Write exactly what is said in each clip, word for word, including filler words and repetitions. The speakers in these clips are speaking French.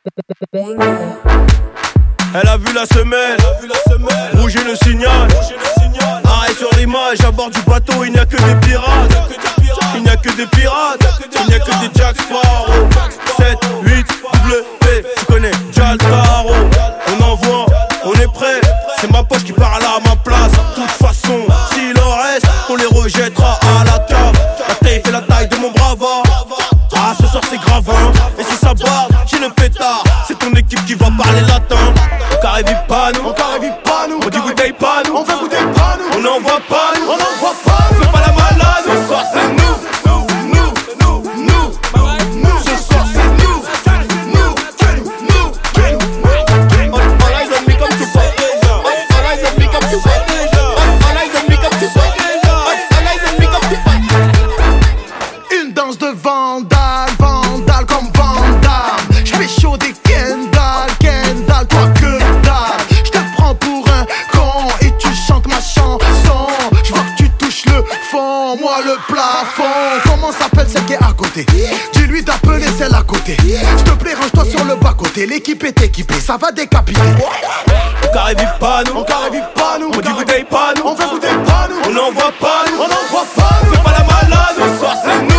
Elle a vu la semelle, rouge et le signal. Arrêt sur l'image, à bord du bateau, il n'y a que des pirates. Il n'y a que des pirates, il n'y a que des Jack Sparrow. sept, huit, W P, tu connais Jal Taro. On envoie, on est prêt, c'est ma poche qui parle à ma place. De toute façon, s'il en reste, on les rejettera à la cave. La taille fait la taille de mon bravard. Ah, ce soir c'est grave, hein. Et si ça barre, j'ai le pétard. C'est ton équipe qui va parler latin. On carré pas nous, on carré pas nous. On dit bouteille pas nous, on fait bouteille pas nous. On n'envoie pas nous, on n'envoie pas nous. Fais pas la malade, ce soir c'est nous. Nous, nous, nous, nous, nous. Ce soir c'est nous. Nous, nous, nous. All eyes on me comme tu sais déjà. All eyes on me comme tu sais déjà. All eyes on me comme tu sais déjà. All eyes on me comme tu sais. Une danse de vandale, vandale comme Van Damme. J'fais chaud des Kendall, Kendall, toi que dalle. J'te prends pour un con et tu chantes ma chanson. J'vois que tu touches le fond, moi le plafond. Comment s'appelle celle qui est à côté? Dis-lui d'appeler celle à côté. S'te plaît, range-toi sur le bas-côté. L'équipe est équipée, ça va décapiter. On carré pas nous, on carré pas nous. On dit bouteille pas nous, on fait bouteille pas nous. On n'envoie pas nous, on n'envoie pas nous. Fais pas la malade, ce soir c'est nous.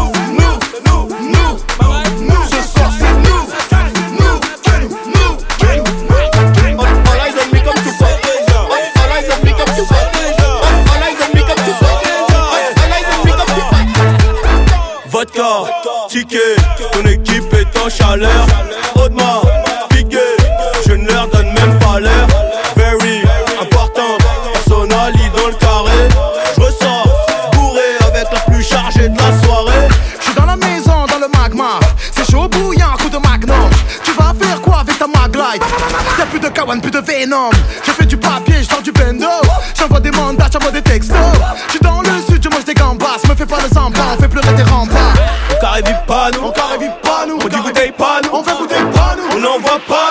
Vodka, ticket, ton équipe est en chaleur. Audemars, piqué, je ne leur donne même pas l'heure. Very important, personali dans le carré. Je ressors, bourré avec la plus chargée de la soirée. Je suis dans la maison, dans le magma. C'est chaud bouillant, coup de magnum. Tu vas faire quoi avec ta maglite? Y'a plus de kawan, plus de venom. Je fais du papier, je sors du bendo. J'envoie des mandats, j'envoie des textos. Je suis dans le sud, je mange des gambas. Me fais pas le semblant, on fait pleurer tes remparts. On carré pas nous, on carré pas nous. On dit bouteille pas nous, on fait bouteille pas nous. On n'envoie pas